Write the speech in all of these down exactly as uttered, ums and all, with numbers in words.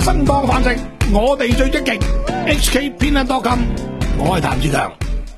生當飯食，我哋最積極。H K 偏向多金，我係譚志強。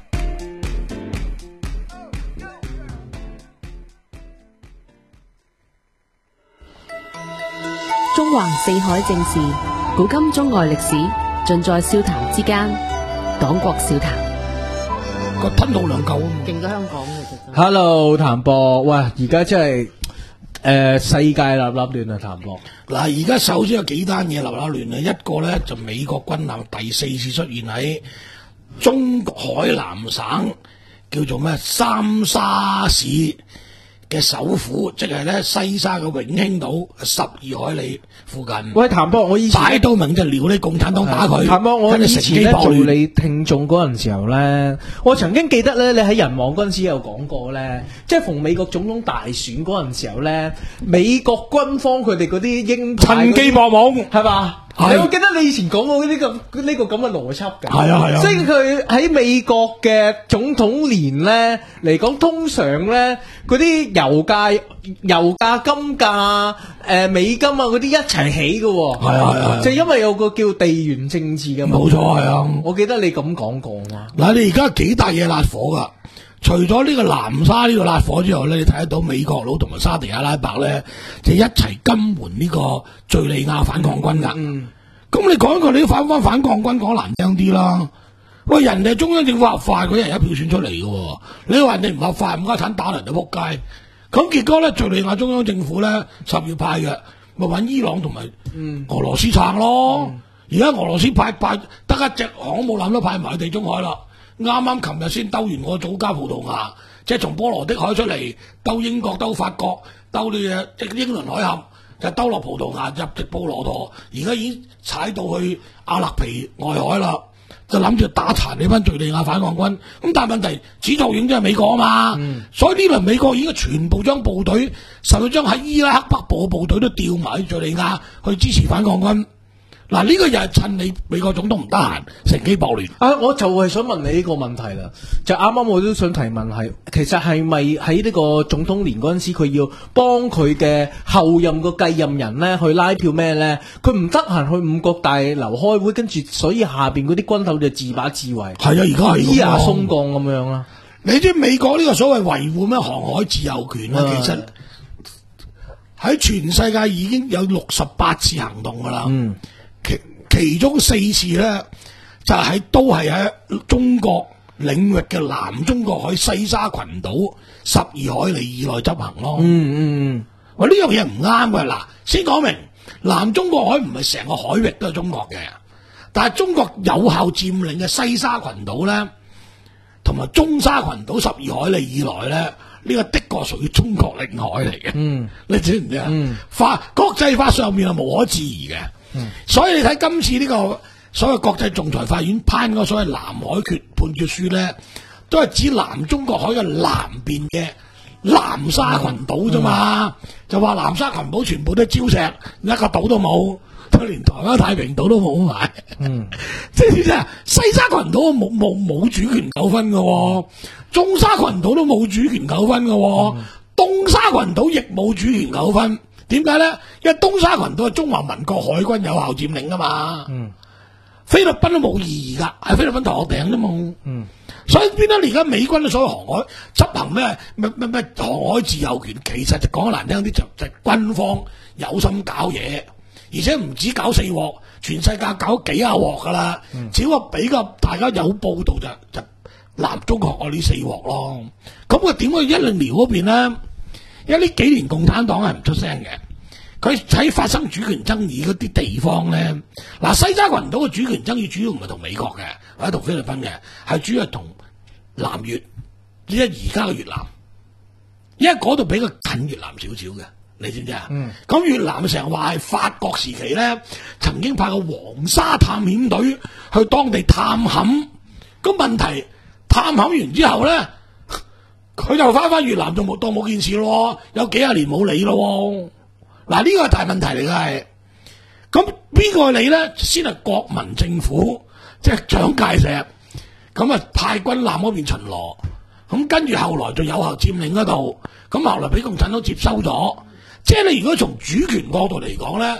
中橫四海正事，古今中外歷史，盡在笑談之間。黨國笑談， 個吞吐量夠啊！ 勁過香港嘅真。 Hello，譚博，喂，而家真係誒世界立立亂啊，譚博。 嗱，而家首先有幾單嘢立立亂啊，一個咧就美國軍艦第四次出現喺中海南省，叫做咩三沙市嘅首府，即係咧西沙嘅永興島十二海里附近。 喂，譚博，我以前擺到明就撩你共產黨打佢。 譚博，我以前咧做亂你聽眾嗰陣時候咧，我曾經記得咧，你喺人網嗰陣時有講過咧，即係逢美國總統大選嗰陣時候咧，美國軍方佢哋嗰啲鷹派趁機搏懵係嘛？ 係我記得你以前講過呢、這個呢、這個咁嘅邏輯㗎。 係啊係啊。 所以佢喺美國嘅總統年咧嚟講，通常咧嗰啲油價、油價、金價、誒、呃、美金啊嗰啲一齊起㗎喎。 係啊係啊。 就因為有個叫地緣政治嘅。 冇錯係啊。 我記得你咁講過嘛。 嗱，你而家幾大嘢辣火㗎？除咗呢個南沙呢度辣火之後咧，你睇得到美國佬同埋沙地阿拉伯咧，就一齊金援呢個敍利亞反抗軍㗎。嗯，咁你講一個，你都反翻反抗軍講難聽啲啦。喂，人哋中央政府合法，嗰啲人一票選出嚟嘅喎。你話人哋唔合法，唔家產打人就仆街。咁結果咧，敍利亞中央政府咧十月派嘅，咪揾伊朗同埋俄羅斯撐咯。而家、嗯、俄羅斯派派得一隻航母艦都派埋去地中海啦。啱啱琴日先兜完個祖加葡萄牙，即係從波羅的海出嚟，兜英國、兜法國、兜呢隻即英倫海峽，就兜落葡萄牙入直布羅陀，而家已經踩到去阿勒皮外海啦，就諗住打殘你班敍利亞反抗軍。咁但係問題，始作俑者係美國啊嘛，嗯、所以呢輪美國已經全部將部隊，甚至將喺伊拉克北部嘅部隊都調埋去敍利亞去支持反抗軍。嗱，呢個又係趁你美國總統唔得閒，乘機暴亂。 啊，我就係想問你呢個問題啦。就啱啱我都想提問係，其實係咪喺呢個總統年嗰陣時，佢要幫佢嘅後任個繼任人咧去拉票咩咧？佢唔得閒去五角大樓開會，跟住所以下邊嗰啲軍頭就自把自為。 係啊，而家係依牙鬆降咁樣啦。 你知美國呢個所謂維護咩航海自由權啊，其實喺全世界已經有六十八次行動噶啦。嗯。其其中四次咧，就喺、是、都係喺中國領域嘅南中國海西沙群島十二海里以內執行咯。嗯嗯嗯，喂，呢樣嘢唔啱嘅。嗱，先講明南中國海唔係成個海域都係中國嘅，但係中國有效佔領嘅西沙群島咧，同埋中沙群島十二海里以內咧，呢、這個的確屬於中國領海嚟嘅。嗯，你知唔知啊？嗯，法國際法上面係無可置疑嘅。嗯、所以你睇今次呢個所謂國際仲裁法院頒嗰個所謂南海決判決書咧，都係指南中國海嘅南邊嘅南沙群島啫嘛，嗯、就話南沙群島全部都係礁石，一個島都冇，就連台灣太平島都冇埋。嗯，即係點啊？西沙群島冇冇冇主權糾紛嘅，中沙群島都冇主權糾紛嘅，嗯、東沙群島亦冇主權糾紛。點解咧？因為東沙群島係中華民國海軍有效佔領噶嘛，嗯、菲律賓都冇異議噶，係菲律賓頭殼頂啫嘛。嗯、所以變咗而家美軍嘅所謂航海執行咩咩咩咩航海自由權，其實就講得難聽啲就就係軍方有心搞嘢，而且唔止搞四鑊，全世界搞幾廿鑊噶啦。嗯、只不過比較大家有報道就就南中國海呢四鑊咯。咁佢點去一零年嗰邊咧？因為呢幾年共產黨係唔出聲嘅，佢喺發生主權爭議嗰啲地方咧，嗱西沙群島嘅主權爭議主要唔係同美國嘅，或者同菲律賓嘅，係主要係同南越，即係而家嘅越南，因為嗰度比較近越南少少嘅，你知唔知啊？咁、嗯、越南成日話係法國時期咧，曾經派個黃沙探險隊去當地探險，咁問題探險完之後咧。佢就翻翻越南就冇當冇件事咯，有幾廿年冇理咯。嗱，呢個係大問題嚟嘅係，咁邊個理咧？先係國民政府，即係蔣介石，咁啊派軍艦嗰邊巡邏，咁跟住後來就有效佔領嗰度，咁後來俾共產黨接收咗。即係你如果從主權角度嚟講咧，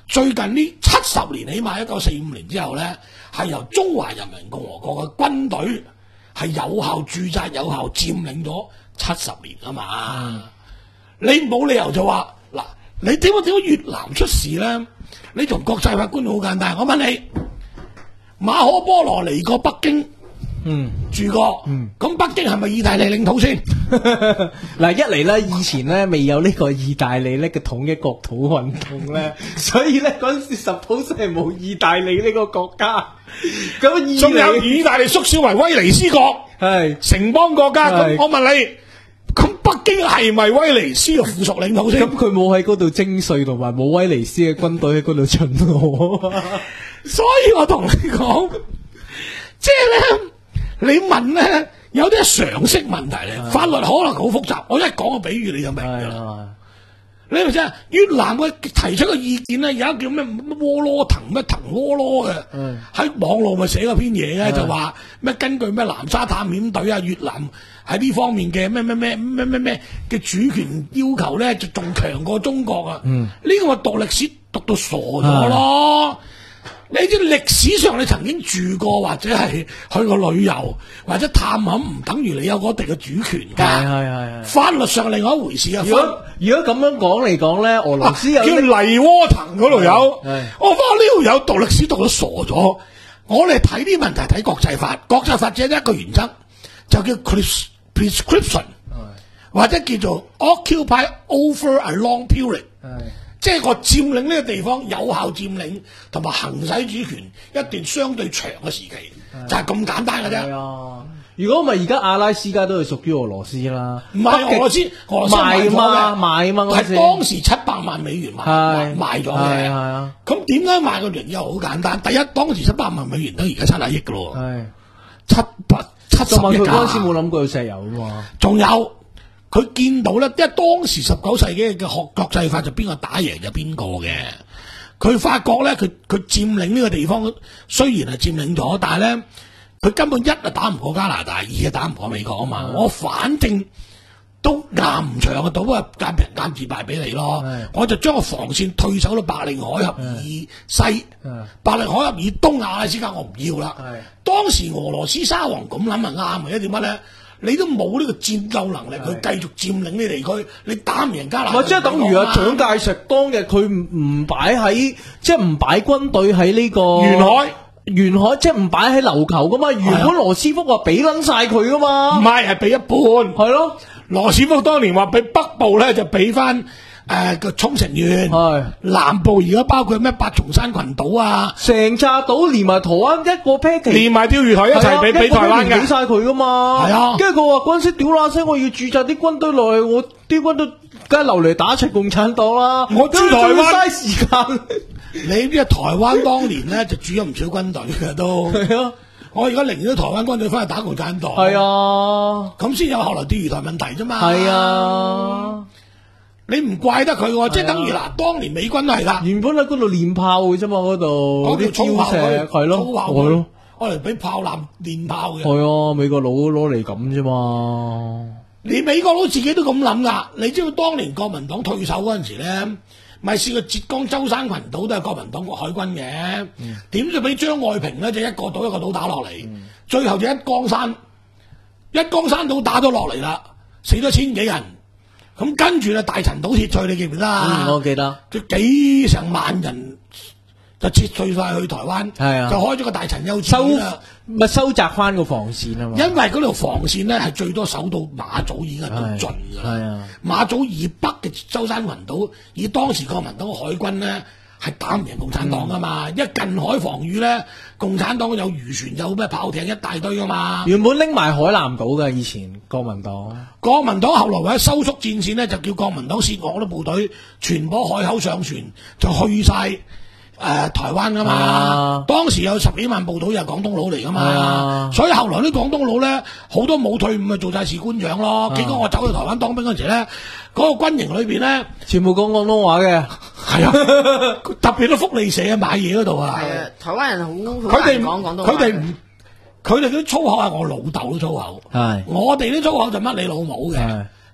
最近呢七十年起碼一九四五年之後咧，係由中華人民共和國嘅軍隊係有效駐紮、有效佔領咗七十年啊嘛。嗯、你冇理由就話嗱，你點解點解越南出事咧？你同國際法官好簡單，我問你，馬可波羅嚟過北京。嗯，住過，嗯，咁北京係咪意大利領土先？ 嗱，一嚟咧，以前咧未有呢個意大利咧嘅統一國土運動咧，所以咧嗰陣時十普世係冇意大利呢個國家。咁仲有意大利縮小為威尼斯國，係城邦國家。咁我問你，咁北京係咪威尼斯嘅附屬領土先？ 咁佢冇喺嗰度徵稅，同埋冇威尼斯嘅軍隊喺嗰度巡邏。 所以我同你講，即係咧。你問咧，有啲常識問題咧，法律可能好複雜。我一講個比喻你就明㗎啦。你咪真越南嘅提出嘅意見咧，有一個叫咩咩窩羅騰咩騰窩羅嘅，喺網絡咪寫嗰篇嘢嘅，就話咩根據咩南沙探險隊啊，越南喺呢方面嘅咩咩咩咩咩咩嘅主權要求咧，就仲強過中國啊！呢個我讀歷史讀到傻咗咯。你知歷史上你曾經住過或者係去過旅遊或者探險，唔等於你有嗰地嘅主權㗎。係係係。法律上另外一回事啊。如果如果咁樣講嚟講咧，俄羅斯有、啊、 叫黎窩騰嗰度有，我發覺呢度有讀歷史讀到傻咗。我哋睇啲問題睇國際法，國際法只係一個原則，就叫 prescription， 或者叫做 occupy over a long period。即係我佔領呢個地方，有效佔領同埋行使主權一段相對長嘅時期，就係咁簡單嘅啫。 如果唔係而家阿拉斯加都係屬於俄羅斯啦， 唔係俄羅斯，俄羅斯賣嘛賣嘛， 係當時七百萬美元賣賣咗嘅。係啊，咁點解賣嘅原因好簡單？第一，當時七百萬美元都而家七十億噶咯，係七百七十億。 佢嗰陣時冇諗過有石油啊嘛， 仲有。佢見到咧，因為當時十九世紀嘅學國際法就邊個打贏就邊個嘅。佢發覺咧，佢佢佔領呢個地方雖然係佔領咗，但係咧佢根本一係打唔過加拿大，二係打唔過美國啊嘛。我反正都硬唔長嘅，賭啊間平間自敗俾你咯。我就將個防線退守到白令海峽以西，白令海峽以東阿拉斯加我唔要啦。當時俄羅斯沙皇咁諗係啱嘅，因為點解咧？你都冇呢個戰鬥能力去繼續佔領呢啲地區，你打唔贏加拿大。 即係等於啊，蔣介石當日佢唔唔擺喺，即係唔擺軍隊喺呢個沿海， 沿海即係唔擺喺琉球噶嘛。原本羅斯福話俾撚晒佢噶嘛， 唔係係俾一半，係咯。羅斯福當年話俾北部咧就俾翻。誒個沖繩縣，係南部而家包括咩八重山群島啊， 成紮島連埋台灣一個 package， 連埋釣魚台一齊俾俾台灣嘅， 俾晒佢噶嘛。係啊，跟住佢話嗰陣時屌乸聲，我要駐紮啲軍隊落去，我啲軍隊梗係留嚟打齊共產黨啦。 我駐台灣嘥時間。 你呢個台灣當年咧就駐咗唔少軍隊嘅都。係啊，我而家寧願台灣軍隊翻去打共產黨。係啊，咁先有後來釣魚台問題啫嘛。係啊。你唔怪得佢喎，即係等於嗱，當年美軍都係㗎， 原本喺嗰度練炮嘅啫嘛，嗰度嗰啲標石係咯，係咯， 我嚟俾炮艦練炮嘅。 係啊，美國佬攞嚟咁啫嘛。 連美國佬自己都咁諗㗎。你知道當年國民黨退守嗰陣時咧，咪試過浙江舟山群島都係國民黨個海軍嘅，點知俾張愛萍咧就一個島一個島打落嚟，嗯、最後就一江山一江山島打咗落嚟啦，死咗千幾人。咁跟住咧，大陳島撤退，你記唔記得啊？ 嗯，我記得。 就幾成萬人就撤退晒去台灣，係啊，就開咗個大陳幼稚園啦， 咪收窄翻個防線啊嘛。 因為嗰條防線咧係最多守到馬祖已經係到盡㗎啦。係啊，馬祖以北嘅舟山群島，以當時國民黨嘅海軍咧係打唔贏共產黨㗎嘛。因為近海防禦咧，共產黨有漁船有咩炮艇一大堆㗎嘛。 原本拎埋海南島㗎，以前國民黨。 國民黨後來為咗收縮戰線咧，就叫國民黨涉港啲部隊全部海口上船，就去晒誒、呃、台灣噶嘛。啊、當時有十幾萬部隊又係廣東佬嚟噶嘛，啊、所以後來啲廣東佬咧好多冇退伍咪做晒士官長咯。結果、啊、我走去台灣當兵嗰時咧，嗰、那個軍營裏邊咧全部講廣東話嘅，係啊， 特別都福利社買嘢嗰度啊。 係啊，台灣人好， 佢哋講廣東話，佢哋唔。佢哋啲粗口係我老豆啲粗口，係我哋啲粗口就乜你老母嘅。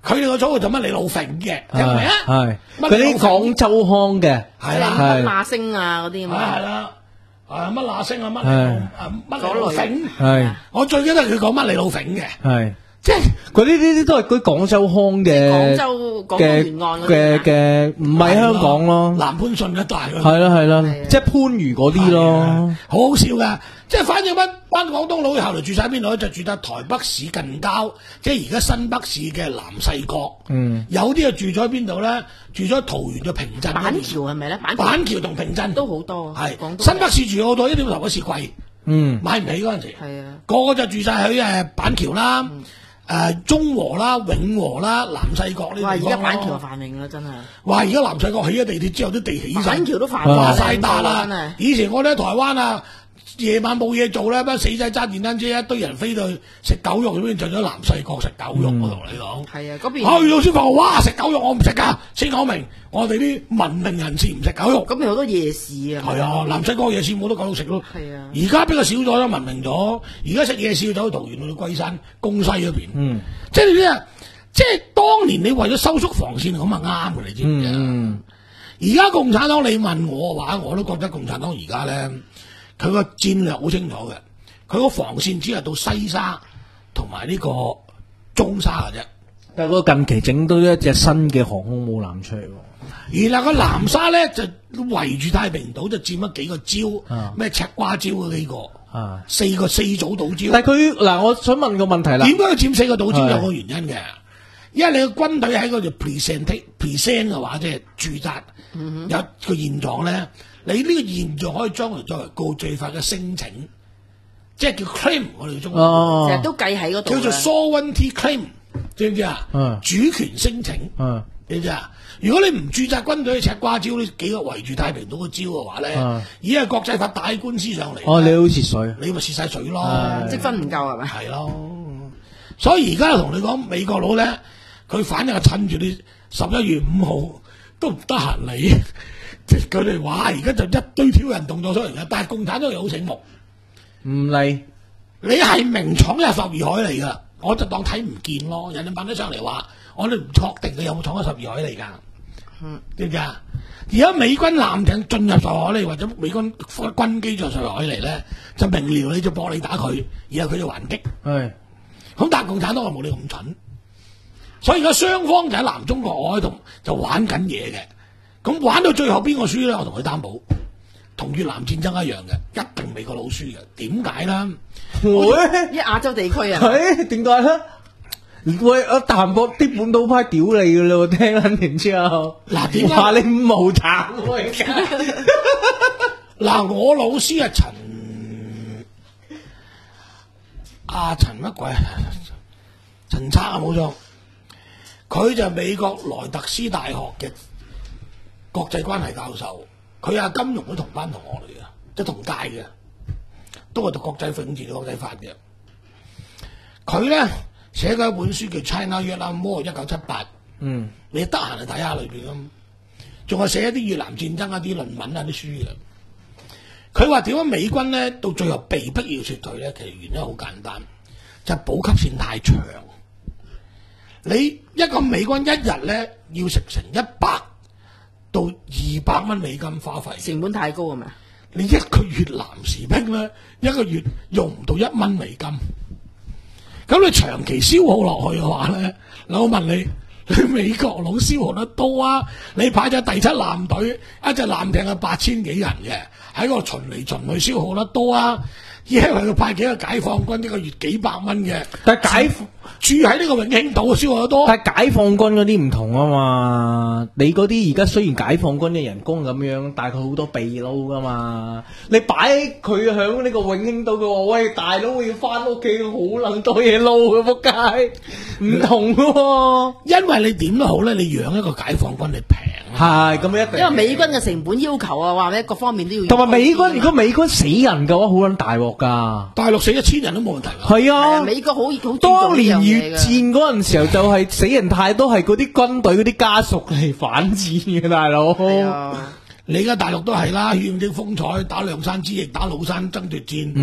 佢哋個組就乜你老揈嘅，聽唔明啊？ 係乜嗰啲廣州腔嘅， 係啦， 係馬星啊嗰啲咁係啊， 係啦，啊乜那星啊乜係啊乜你老揈， 係我最記得佢講乜你老揈嘅， 係。 即係嗰啲呢啲都係嗰啲廣州腔嘅廣州廣東嘅沿岸嗰嘅啲啊嘅，唔係香港咯。 南番順一帶嗰啲係啦係啦係啊， 即係番禺嗰啲咯。 好好笑噶，即係反正班班廣東佬後來住晒邊度咧？就住得台北市近郊，即係而家新北市嘅南勢角。 嗯， 有啲啊住咗喺邊度咧？住咗桃園嘅平鎮嗰邊。 板橋係咪咧？板橋板橋同平鎮都好多， 係廣東新北市住咗好多，一點頭嗰市貴， 嗯， 買唔起嗰陣時。 係啊， 個個就住晒喺誒板橋啦、誒中和啦、永和啦、南勢角呢啲地哇！而方家板橋就咯。 繁榮啦，真係。 哇！而家南勢角起咗地鐵之後，啲地起晒， 板橋都繁榮話晒達真啦係。 以前我哋喺台灣啊，夜晚冇嘢做咧，班死仔揸電單車，一堆人飛到去食狗肉，咁樣就咗南勢角食狗肉。我同你講， 係啊，嗰邊啊，遇到先話哇食狗肉我唔食噶，先講明我哋啲文明人士唔食狗肉。 嗰邊好多夜市啊。 係啊，南勢角夜市冇得狗肉食咯。 係啊而家比較少咗啦，文明咗。而家食夜市要走去桃園去到龜山、公西嗰邊。 嗯， 即係你啲啊，即係當年你為咗收縮防線咁啊啱嘅，你知唔知啊？ 嗯而家共產黨你問我嘅話，我都覺得共產黨而家咧，佢個戰略好清楚嘅，佢個防線只係到西沙同埋呢個中沙嘅啫。 但係佢近期整到一隻新嘅航空母艦出嚟喎。 而嗱個南沙咧就圍住太平島就佔咗幾個礁， 啊咩赤瓜礁嗰幾個， 啊！ 四個四組島礁。 但係佢嗱，我想問個問題啦。 點解要佔四個島礁？ 係有個原因嘅，因為你個軍隊喺嗰度 present present 嘅話，即係駐紮有個現狀咧，你呢個現狀可以將嚟作為告罪法嘅申請，即係叫 claim，我哋中文哦， 成日都計喺嗰度嘅。 叫做 sovereignty claim，知唔知啊？ 嗯主權申請， 嗯知唔知啊？如果你唔駐紮軍隊喺赤瓜礁呢幾個圍住太平島嘅礁嘅話咧， 嗯而家國際法打起官司上嚟， 哦，你好似水。 你咪蝕晒水咯。 積分唔夠係咪？ 係咯，所以而家同你講，美國佬咧，佢反正係趁住你十一月五號都唔得閒理，即係佢哋話而家就一堆挑人動作出嚟嘅。但係共產黨又好醒目， 唔嚟。 你係明闖入十二海嚟㗎，我就當睇唔見咯。人哋問得上嚟話，我哋唔確定佢有冇闖咗十二海嚟㗎。 嗯， 知唔知啊？而家美軍艦艇進入十二海嚟，或者美軍軍機進入十二海嚟咧，就明瞭你就搏你打佢，然後佢就還擊。 係。 咁但係共產黨係冇你咁蠢，所以而家雙方就喺南中國海同就玩緊嘢嘅。咁玩到最後邊個輸咧？我同佢擔保，同越南戰爭一樣嘅，一定美國佬輸嘅。點解咧？ 喂， 一亞洲地區啊， 係點解咧？喂，阿淡薄啲本土派屌你噶啦，我聽撚完之後， 嗱點解話你五毛慘喎而家？ 嗱，我老師啊陳啊陳乜鬼？陳策啊冇錯，佢就係美國萊特斯大學嘅國際關係教授，佢係金融都同班同學嚟嘅，即係同屆嘅，都係讀國際政治、國際法嘅。佢咧寫過一本書叫《China Vietnam War》一九七八， 嗯， 你得閒去睇下裏邊咁，仲係寫一啲越南戰爭一啲論文啊啲書嘅。佢話點解美軍咧到最後被逼要撤退咧？其實原因好簡單，就係、補給線太長。你一個美軍一日咧要食成一百到二百蚊美金花費， 成本太高係咪？ 你一個越南士兵咧一個月用唔到一蚊美金，咁你長期消耗落去嘅話咧，嗱我問你，你美國佬消耗得多啊？你派咗第七艦隊一隻艦艇係八千幾人嘅，喺嗰度巡嚟巡去消耗得多啊？因為佢派幾個解放軍一個月幾百蚊嘅， 但係解住喺呢個永興島消耗得多。 但係解放軍嗰啲唔同啊嘛，你嗰啲而家雖然解放軍嘅人工咁樣，但係佢好多秘撈噶嘛。你擺佢響呢個永興島，佢話喂大佬我要翻屋企，好撚多嘢撈嘅仆街，唔同嘅喎。 因為你點都好咧，你養一個解放軍你平啊。 係咁一定， 因為美軍嘅成本要求啊，話咧各方面都要同埋美軍， 高啲啊如果美軍死人嘅話，好撚大鑊噶。 大陸死一千人都冇問題㗎。 係係啊， 啊， 美國好好尊重當年呢樣嘢越㗎戰嗰陣時候，就係死人太多，係嗰啲軍隊嗰啲家屬嚟反戰嘅大佬。 係啊， 你而家大陸都係啦，血染風采，打梁山之役，打廬山爭奪戰， 嗯，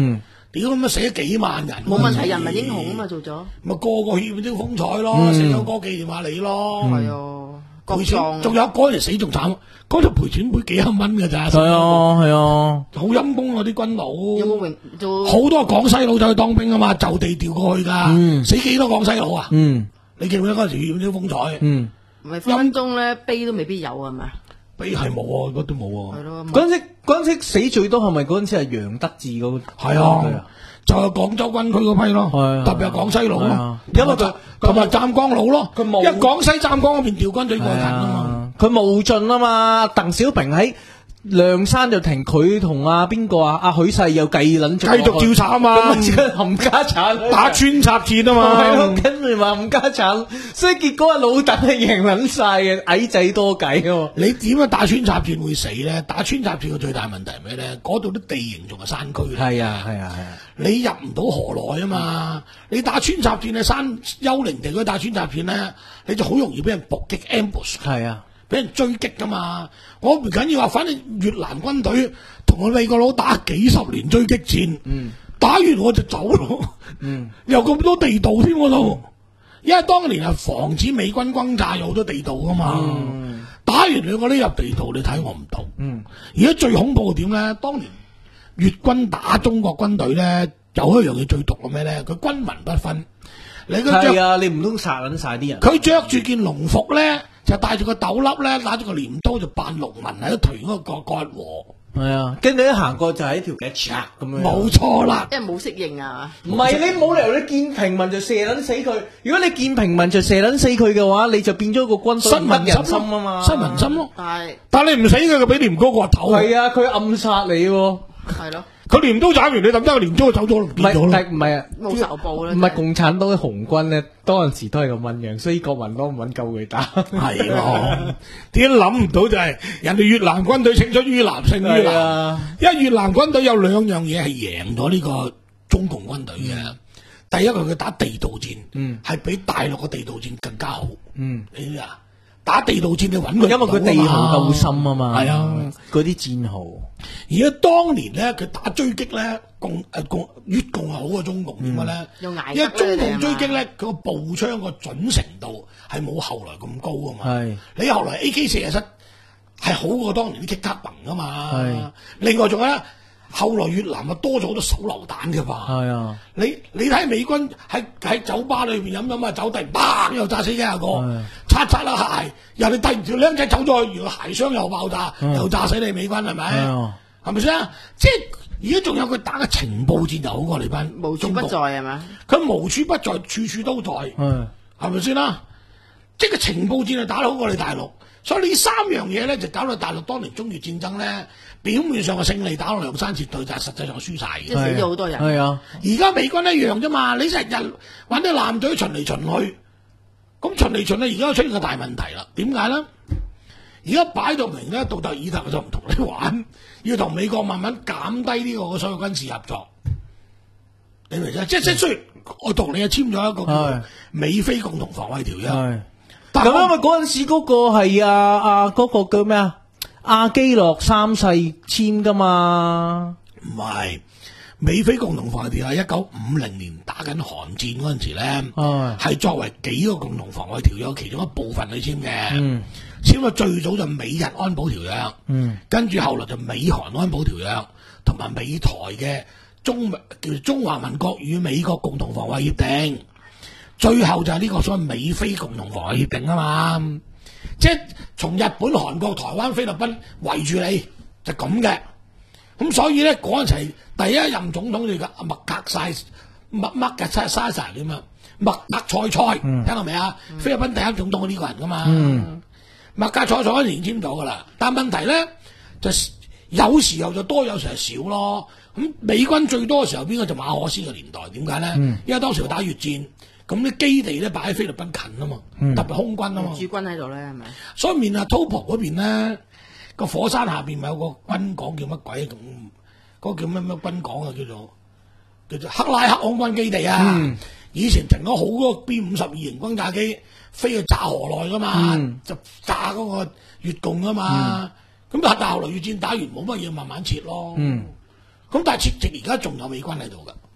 屌咁啊死咗幾萬人， 冇問題，人民英雄啊嘛，做咗。 咪個個獻咗風采咯， 嗯死咗個紀念下你咯。 係啊，國賠錢， 葬仲有嗰陣時死仲慘，嗰條賠錢賠幾廿蚊㗎咋。 係啊係啊， 好陰公啊啲軍佬。 有冇榮做？ 好多廣西佬走去當兵啊嘛，就地調過去㗎， 嗯死幾多廣西佬啊？ 嗯你記唔記得嗰陣時獻咗風采？ 嗯， 咪分分鐘咧碑都未必有係咪？ 碑係冇啊，嗰都冇啊。 係咯， 嗰陣時嗰陣時死最多係咪嗰陣時係楊德志嗰個？ 係啊，就係廣州軍區嗰批咯， 係啊特別係廣西佬咯係啊，因為佢同埋湛江佬咯， 佢冇因為廣西湛江嗰邊調軍隊過去近啊嘛。 佢冇盡啊嘛，鄧小平喺梁山就停，佢同阿邊個啊？阿許世又繼撚繼續調查啊嘛， 咁咪即係冚家產打穿插戰啊係咯， 嘛。 跟住話冚家產，所以結果阿老鄧係贏撚晒嘅，矮仔多計喎。 你點樣打穿插戰會死咧？打穿插戰嘅最大問題係咩咧？嗰度啲地形仲係山區嚟。 係啊係啊係啊， 你入唔到河內啊嘛！你打穿插戰喺山丘陵地區打穿插戰咧，你就好容易俾人伏擊 ambush， 係啊。 俾人追擊噶嘛！我唔緊要話，反正越南軍隊同我美國佬打幾十年追擊戰， 嗯、 打完我就走咯。 嗯、 有咁多地道添嗰度，因為當年係防止美軍轟炸有好多地道噶嘛。 嗯、 打完兩個呢入地道，你睇我唔到。 嗯， 而家最恐怖嘅點咧？當年越軍打中國軍隊咧，有一樣嘢最毒嘅咩咧？佢軍民不分。你佢着係啊，你唔通殺撚晒啲人？ 佢着住件龍服咧，就戴住個斗笠咧，拿住個鐮刀就扮農民喺度屯嗰個割禾。 係啊，跟住一行過就係一條嘅嚓咁樣。 冇錯啦， 因為冇適應啊唔係你冇理由你見平民就射撚死佢，如果你見平民就射撚死佢嘅話，你就變咗個軍隊新民人心心啊嘛， 新民心咯。 但係但係你唔死佢，佢俾鐮刀個頭。 係啊，佢暗殺你喎。 係咯， 佢鐮刀斬完，你抌低個鐮刀就走咗，唔唔係， 見咗啦。 但唔係啊， 冇仇報啦唔係共產黨嘅紅軍咧，當陣時都係咁醞釀，所以國民黨唔揾救佢打。 係咯，點解諗唔到就係人哋越南軍隊勝出於南勝於係南啊， 因為越南軍隊有兩樣嘢係贏咗呢個中共軍隊嘅。第一個佢打地道戰， 嗯係比大陸嘅地道戰更加好。 嗯， 你知啊？打地道戰你揾佢， 因為佢地豪夠深啊嘛。 係啊， 嗰啲戰壕。 而家當年咧，佢打追擊咧，共誒共越共係好過中共點解咧？ 用捱得因為中共咧追擊咧，佢個步槍個準程度係冇後來咁高啊嘛。 係你後來 A K 四十七係好過當年啲 K 卡賓噶嘛。 係另外仲有咧，後來越南啊多咗好多手榴彈嘅嘛。 係啊， 你你睇美軍喺喺酒吧裏邊飲飲下酒，突然砰又炸死幾廿個係， 擦擦啦鞋，人哋突然條僆仔走咗去，原來鞋箱又爆炸，又炸死你美軍係咪？ 係啊係咪先啊？即係而家仲有佢打嘅情報戰就好過你班無處不在係嘛？ 佢無處不在，處處都在， 係係咪先啦？即係個情報戰就打得好過你大陸，所以呢三樣嘢咧就搞到大陸當年中越戰爭咧，表面上嘅勝利打到梁山撤退，但係實際上輸晒嘅。 即係死咗好多人。 係啊， 而家美軍一樣啫嘛，你成日揾啲艦隊巡嚟巡去，咁巡嚟巡去，而家出現個大問題啦。點解咧？而家擺到明咧，杜特爾特就唔同你玩，要同美國慢慢減低呢個所謂軍事合作。你明唔明啫？即即雖然我同你係簽咗一個叫做美菲共同防衛條約， 係。 但咁因為嗰陣時嗰個係啊啊嗰個叫咩啊？阿基諾三世簽噶嘛？ 唔係美菲共同防衛條約，一九五零年打緊韓戰嗰陣時咧， 係係作為幾個共同防衛條約其中一部分去簽嘅。 嗯簽咗最早就美日安保條約， 嗯， 跟住後來就美韓安保條約，同埋美台嘅中叫做中華民國與美國共同防衛協定，最後就係呢個所謂美菲共同防衛協定啊嘛，即係從日本、韓國、台灣、菲律賓圍住你就咁嘅，咁所以咧嗰陣時第一任總統就叫麥格塞麥麥格塞沙沙點啊，麥克塞塞，聽過未啊？嗯、菲律賓第一總統係呢個人噶嘛。 嗯麥格塞塞嗰年簽咗噶啦，但問題咧就有時候就多，有時候少咯。咁美軍最多嘅時候，邊個就馬可斯嘅年代？點解咧？ 嗯、 因為當時打越戰，咁啲基地咧擺喺菲律賓近啊嘛， 嗯、 特別空軍啊嘛。 駐軍喺度咧係咪？ 所以面啊，Topo嗰邊咧個火山下邊咪有個軍港叫乜鬼咁？嗰、嗰個叫咩咩軍港啊？叫做叫做克拉克空軍基地啊！ 嗯、 以前停咗好多 B 五十二型轟炸機。飛去炸河內噶嘛， 嗯、 就炸嗰個越共噶嘛，咁、嗯、但係後來越戰打完冇乜嘢，慢慢撤咯。咁、嗯、但係撤直而家仲有美軍喺度噶。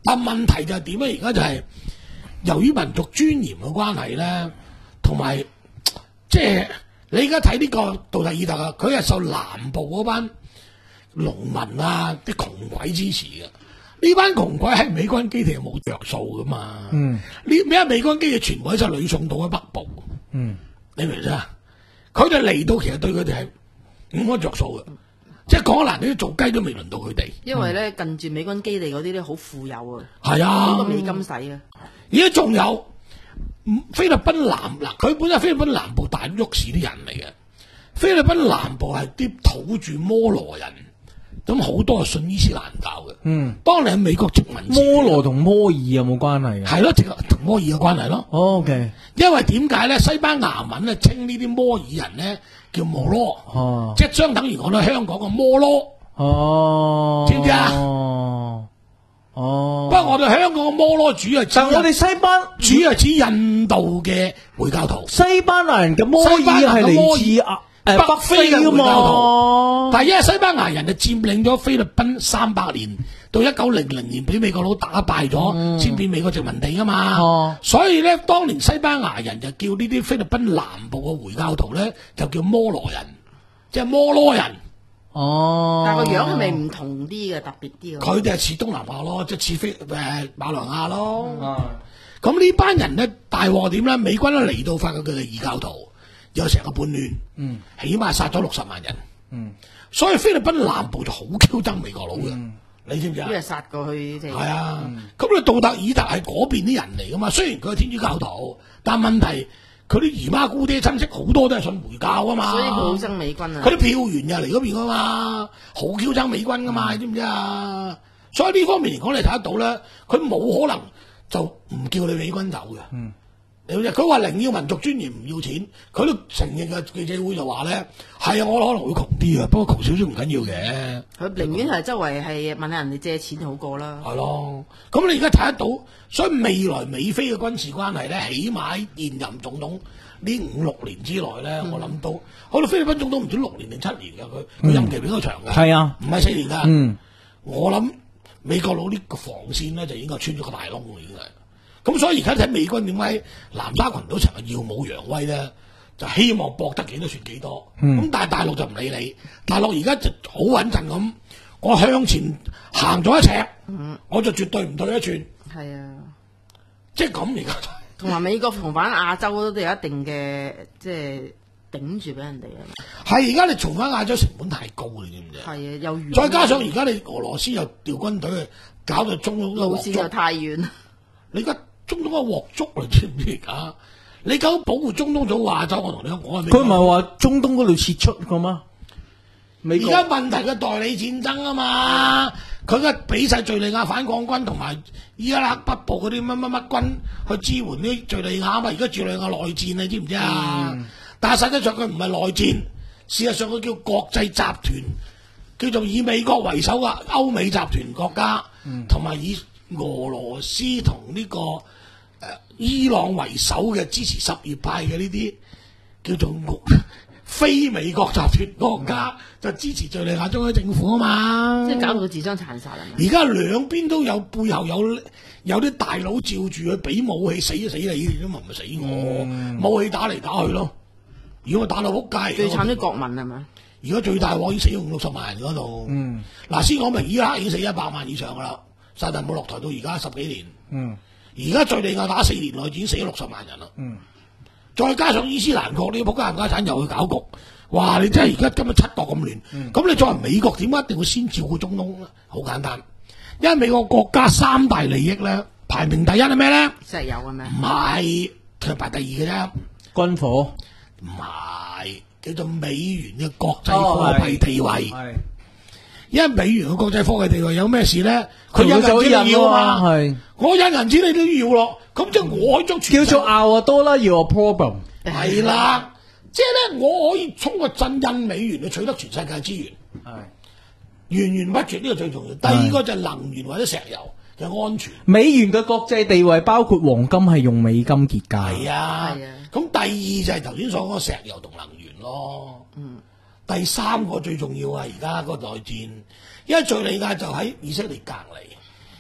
但問題就係點咧？而家就係由於民族尊嚴嘅關係咧，同埋即係你而家睇呢個杜特爾特啊，佢係受南部嗰班農民啊啲窮鬼支持嘅。呢班窮鬼喺美軍基地係冇着數噶嘛？嗯，呢咩美軍基地全部喺晒呂宋島喺北部。嗯，你明唔明啊？佢哋嚟到其實對佢哋係唔安着數嘅，即係講難啲做雞都未輪到佢哋。 因為咧近住美軍基地嗰啲咧好富有啊， 係啊， 好多美金使啊。 而家仲有菲律賓南嗱，佢本身係菲律賓南部大沃市啲人嚟嘅。菲律賓南部係啲土著摩羅人。咁好多係信伊斯蘭教嘅。嗯，當你喺美國殖民， 摩羅同摩爾有冇關係嘅？ 係咯，直同摩爾有關係咯。 哦 OK， 因為點解咧？西班牙文咧稱呢啲摩爾人咧叫摩羅，哦，即係相等於我哋香港嘅摩羅。哦，知唔知啊？ 哦，哦。 不過我哋香港嘅摩羅主要係， 但我哋西班主要係指印度嘅回教徒。 西班牙人嘅摩爾係嚟自啊。誒，北非嘅回教徒， 但係因為西班牙人就佔領咗菲律賓三百年，到一九零零年俾美國佬打敗咗，先變美國殖民地噶嘛。哦，所以咧，當年西班牙人就叫呢啲菲律賓南部嘅回教徒咧，就叫摩羅人，即係摩羅人。 哦， 但係個樣係咪唔同啲嘅，特別啲嘅？ 佢哋係似東南亞咯，即係似菲誒馬來亞咯。咁呢、嗯、班人咧大鑊點咧？美軍咧嚟到發覺佢哋異教徒。有成個叛亂，嗯，起碼殺咗六十萬人，嗯，所以菲律賓南部就好挑憎美國佬嘅，嗯、你知唔知啊？ 因為殺過去，係啊，咁你、嗯、杜特爾特係嗰邊啲人嚟噶嘛？雖然佢係天主教徒，但問題佢啲姨媽姑爹親戚好多都係信回教啊嘛， 所以佢好憎美軍啊。 佢啲票源又嚟嗰邊噶嘛，好挑憎美軍噶嘛，嗯、知唔知啊？所以呢方面嚟講，你睇得到咧，佢冇可能就唔叫你美軍走嘅。嗯，佢話寧要民族尊嚴唔要錢，佢都承認嘅。記者會就話咧，係啊，我可能會窮啲啊，不過窮少少唔緊要嘅。佢寧願係周圍係問下人哋借錢好過啦。 係咯，咁你而家睇得到，所以未來美菲嘅軍事關係咧，起碼喺現任總統呢五六年之內咧，嗯、我諗到，可能菲律賓總統唔知六年定七年嘅，佢佢任期比較長嘅。係、嗯、啊，唔係四年㗎。嗯，我諗美國佬呢個防線咧就應該穿咗個大窿㗎，已經係。咁所以而家睇美軍點解南沙群島成日耀武揚威咧，就希望搏得幾多算幾多。咁、嗯、但係大陸就唔理你，大陸而家就好穩陣咁，我向前行咗一尺，嗯、我就絕對唔退一寸。 係啊， 即係咁而家。 同埋美國重返亞洲都有一定嘅，即係頂住俾人哋啊。 係而家你重返亞洲成本太高，你知唔知？係啊，又遠。 再加上而家你俄羅斯又調軍隊去搞到中東路線又太遠。 你而家中東一鑊粥嚟，知唔知啊？你搞保護中東做亞洲，我同你講，我係佢唔係話中東嗰度撤出噶嗎？ 而家問題嘅代理戰爭啊嘛，佢而家俾晒敍利亞反抗軍同埋伊拉克北部嗰啲乜乜乜軍去支援啲敍利亞啊嘛，而家敍利亞內戰你知唔知啊？嗯、但係實際上佢唔係內戰，事實上佢叫國際集團，叫做以美國為首嘅歐美集團國家，同埋、嗯、以俄羅斯同呢、這個誒、呃、伊朗為首嘅支持什葉派嘅呢啲叫做非美國集團國家，就支持敍利亞中央政府啊嘛， 即係搞到佢自相殘殺啊！ 而家兩邊都有背後有有啲大佬照住去俾武器，死就死你，咁咪唔死我，嗯、武器打嚟打去咯。如果我打到仆街， 最慘啲國民係咪？ 而家最大鑊已經死咗五六十萬人嗰度。嗯，嗱，先講明伊拉克已經死一百萬以上噶啦，薩達姆落台到而家十幾年。嗯，而家敍利亞打四年內已經死咗六十萬人啦。嗯。再加上伊斯蘭國呢個仆街冚家產又去搞局，哇！你真係而家今日七國咁亂，咁、嗯、你作為美國點解一定要先照顧中東咧？好簡單，因為美國國家三大利益咧，排名第一係咩咧？ 石油係咩？ 唔係，佢排第二嘅啫。 軍火唔係，叫做美元嘅國際貨幣地位。係、哦，因為美元嘅國際貨幣地位有咩事咧？佢有銀紙要啊嘛，係，我印銀紙你都要咯。咁即係我可以將叫做拗啊多啦，要 problem 係啦，即係咧我可以通過真印美元去取得全世界資源，係源源不絕呢個最重要。第二個就係能源或者石油嘅安全。 美元嘅國際地位包括黃金係用美金結價， 係啊，咁第二就係頭先所講石油同能源咯。嗯，第三個最重要啊，而家嗰個內戰，因為敘利亞就喺以色列隔籬。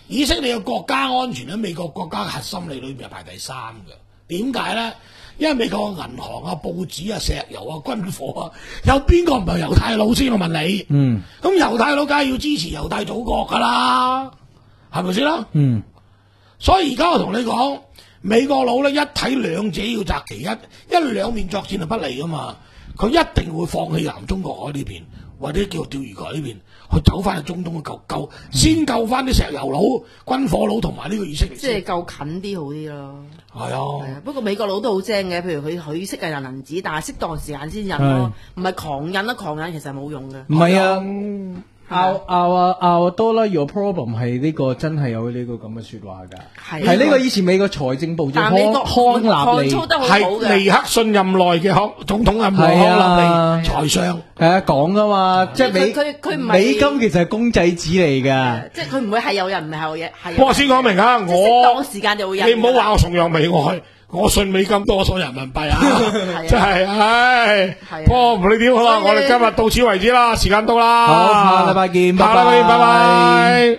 以色列嘅國家安全喺美國國家核心利裏邊係排第三嘅。點解咧？因為美國嘅銀行啊、報紙啊、石油啊、軍火啊，有邊個唔係猶太佬先？我問你。嗯。咁猶太佬梗係要支持猶太祖國噶啦，係咪先啦？嗯。所以而家我同你講，美國佬咧一睇兩者要擇其一，一兩面作戰係不利噶嘛。佢一定會放棄南中國海呢邊，或者叫釣魚台呢邊，去走翻去中東去救救，先救翻啲石油佬、軍火佬同埋呢個以色列。 即係夠近啲好啲咯。 係啊。係啊。不過美國佬都好精嘅，譬如佢佢識係印銀紙，但係適當時間先印咯，唔係狂印啦，狂印其實冇用嘅。 唔係啊。Our our our dollar your problem 係呢個真係有呢個咁嘅說話㗎，係呢個以前美國財政部長康康納利係尼克遜任內嘅康總統任內康納利財相係啊講㗎嘛，即係美佢佢唔係美金其實係公仔紙嚟㗎， 即係佢唔會係有人唔係有嘢係。 不過先講明啊，我適當時間就會有。 你唔好話我崇洋媚外。我信美金多過人民幣啊！真係，唉，不過唔理點好啦，我哋今日到此為止啦，時間到啦， 好，下禮拜見， 下禮拜見，拜拜。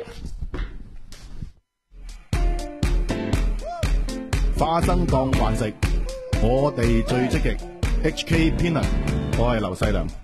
花生當飯食，我哋最積極。H K 偏能，我係劉細良。